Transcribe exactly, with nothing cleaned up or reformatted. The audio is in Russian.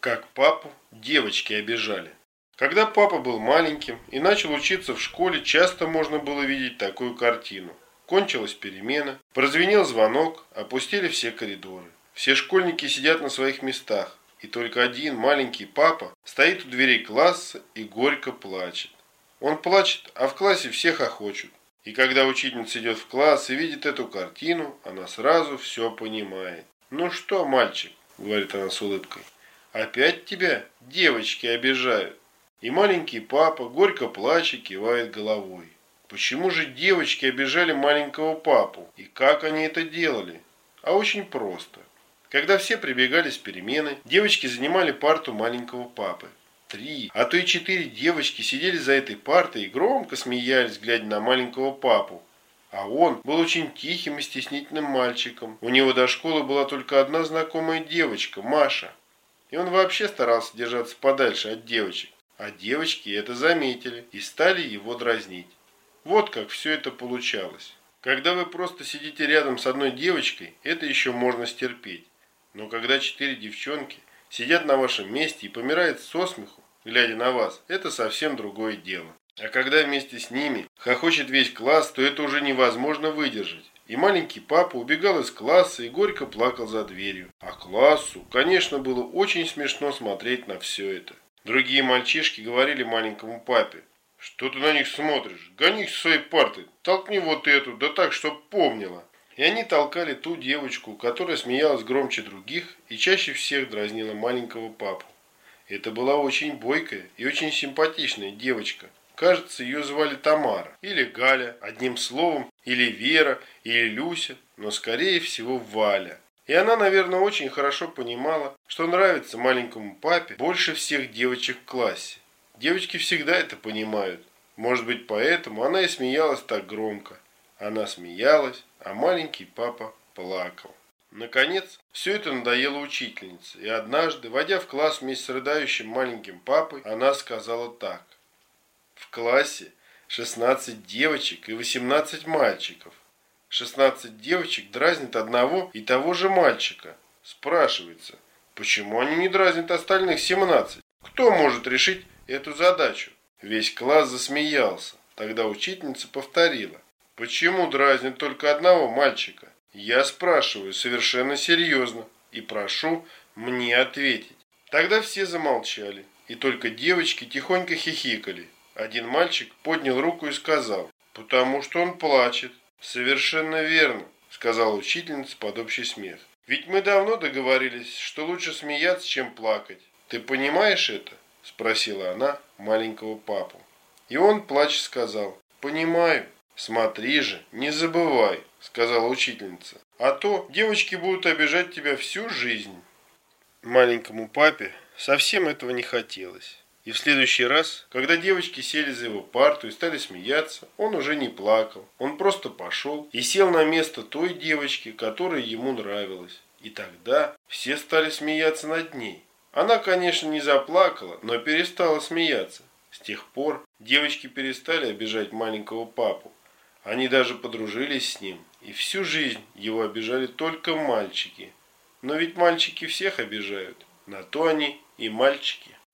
Как папу девочки обижали. Когда папа был маленьким и начал учиться в школе, часто можно было видеть такую картину. Кончилась перемена, прозвенел звонок, опустили все коридоры. Все школьники сидят на своих местах, и только один маленький папа стоит у дверей класса и горько плачет. Он плачет, а в классе все хохочут. И когда учительница идет в класс и видит эту картину, она сразу все понимает. «Ну что, мальчик?» – говорит она с улыбкой. «Опять тебя девочки обижают?» И маленький папа, горько плача, кивает головой. Почему же девочки обижали маленького папу? И как они это делали? А очень просто. Когда все прибегали с перемены, девочки занимали парту маленького папы. Три, а то и четыре девочки сидели за этой партой и громко смеялись, глядя на маленького папу. А он был очень тихим и стеснительным мальчиком. У него до школы была только одна знакомая девочка, Маша. И он вообще старался держаться подальше от девочек. А девочки это заметили и стали его дразнить. Вот как все это получалось. Когда вы просто сидите рядом с одной девочкой, это еще можно стерпеть. Но когда четыре девчонки сидят на вашем месте и помирают со смеху, глядя на вас, это совсем другое дело. А когда вместе с ними хохочет весь класс, то это уже невозможно выдержать. И маленький папа убегал из класса и горько плакал за дверью. А классу, конечно, было очень смешно смотреть на все это. Другие мальчишки говорили маленькому папе: «Что ты на них смотришь? Гони их с своей парты, толкни вот эту, да так, чтоб помнила». И они толкали ту девочку, которая смеялась громче других и чаще всех дразнила маленького папу. Это была очень бойкая и очень симпатичная девочка. Кажется, ее звали Тамара, или Галя, одним словом, или Вера, или Люся, но скорее всего Валя. И она, наверное, очень хорошо понимала, что нравится маленькому папе больше всех девочек в классе. Девочки всегда это понимают. Может быть, поэтому она и смеялась так громко. Она смеялась, а маленький папа плакал. Наконец, все это надоело учительнице, и однажды, войдя в класс вместе с рыдающим маленьким папой, она сказала так. В классе шестнадцать девочек и восемнадцать мальчиков. шестнадцать девочек дразнят одного и того же мальчика. Спрашивается, почему они не дразнят остальных семнадцать? Кто может решить эту задачу? Весь класс засмеялся. Тогда учительница повторила. Почему дразнят только одного мальчика? Я спрашиваю совершенно серьезно и прошу мне ответить. Тогда все замолчали, и только девочки тихонько хихикали. Один мальчик поднял руку и сказал: «Потому что он плачет». «Совершенно верно», — сказала учительница под общий смех. «Ведь мы давно договорились, что лучше смеяться, чем плакать. Ты понимаешь это?» — спросила она маленького папу. И он, плача, сказал: «Понимаю». «Смотри же, не забывай», — сказала учительница. «А то девочки будут обижать тебя всю жизнь». Маленькому папе совсем этого не хотелось. И в следующий раз, когда девочки сели за его парту и стали смеяться, он уже не плакал. Он просто пошел и сел на место той девочки, которая ему нравилась. И тогда все стали смеяться над ней. Она, конечно, не заплакала, но перестала смеяться. С тех пор девочки перестали обижать маленького папу. Они даже подружились с ним, и всю жизнь его обижали только мальчики. Но ведь мальчики всех обижают, на то они и мальчики.